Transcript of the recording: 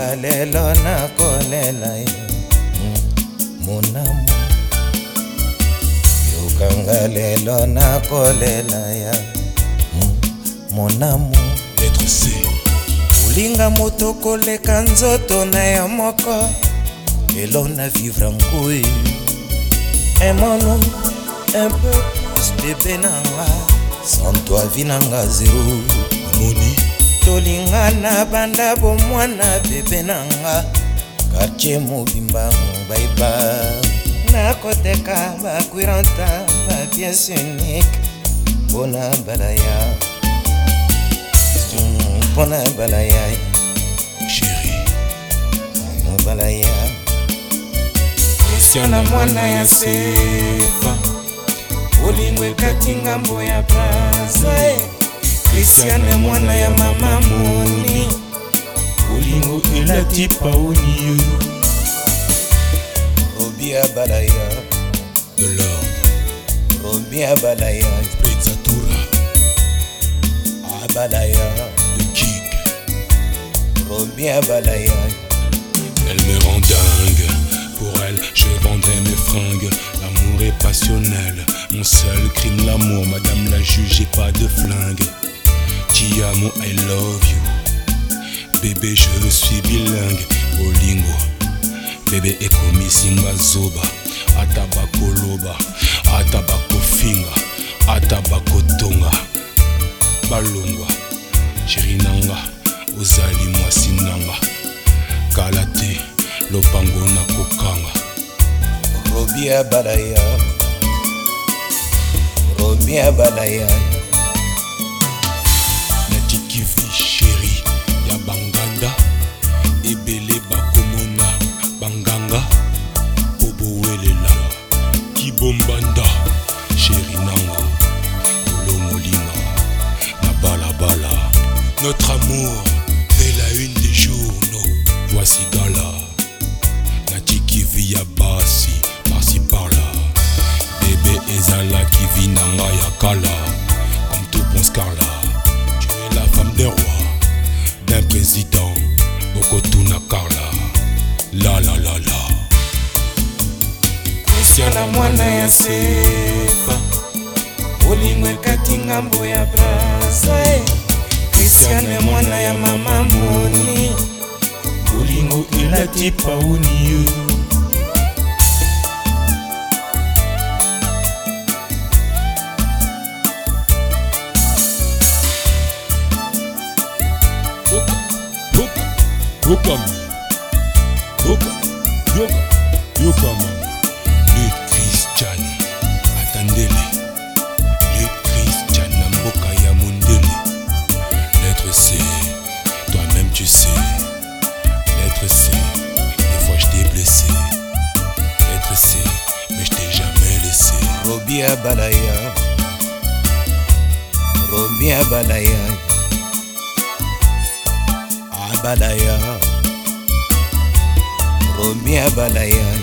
yokanga lelo nakolela yo mon amour, yokanga lelo nakolela ya mon amour. Lettre C. Olinga moto koleka nzoto na ya moko, lelo na vivre ngui un mono un peu plus bébé nanga, sans toi vie nanga zéro. Moni Tolingana banda bomwana bébé nanga, quartier mobimba baiba nakoteka bakwiranta ba pièce unique bona balaya bona balaya chérie balaya Christiana mwana ya sefa olingwe kati ngambo ya Brazza. Christiana mwana ya mama Moni, olingo elati paoni Robia balaya de l'ordre Robia balaya Prezzatura Abalaya de King. Robia balaya. Elle me rend dingue, pour elle je vendrai mes fringues. L'amour est passionnel, mon seul crime l'amour. Madame la juge, j'ai pas de flingue. Ti amo, I love you. Bébé je suis bilingue. Bolingo, bébé ekomi simba zoba. Atabako loba, atabako finga, atabako tonga. Balongwa, chéri nanga, ozali mwasi nanga. Kalate, lopango na kokanga. Robia balaya Robia balaya. Natikivi chéri ya banganda. Ebele bakomona banganga. Obowelela kibombanda. Chéri nanga, olomolinga na balabala. Notre amour fait la une des journaux. Voici Gala, Natiki vit ya basi, par-ci par-là. Bébé Ezala qui vit nanga ya kala, comme tout bon scarla. Tu es la femme d'un roi, d'un président, Bokotuna Carla. La la la la. Christiana mwana ya sefa olingwe kati ngambo ya Brazza. Christiana mwana ya mama Moni, Olingo elati paoni Yoka le Christian attendez-le. Le Christian Namboka ya Mundele. Lettre C, toi-même tu sais. Lettre C, des fois je t'ai blessé. Lettre C, mais je t'ai jamais laissé. Robia balaya Robia balaya Abalaya Robia balaya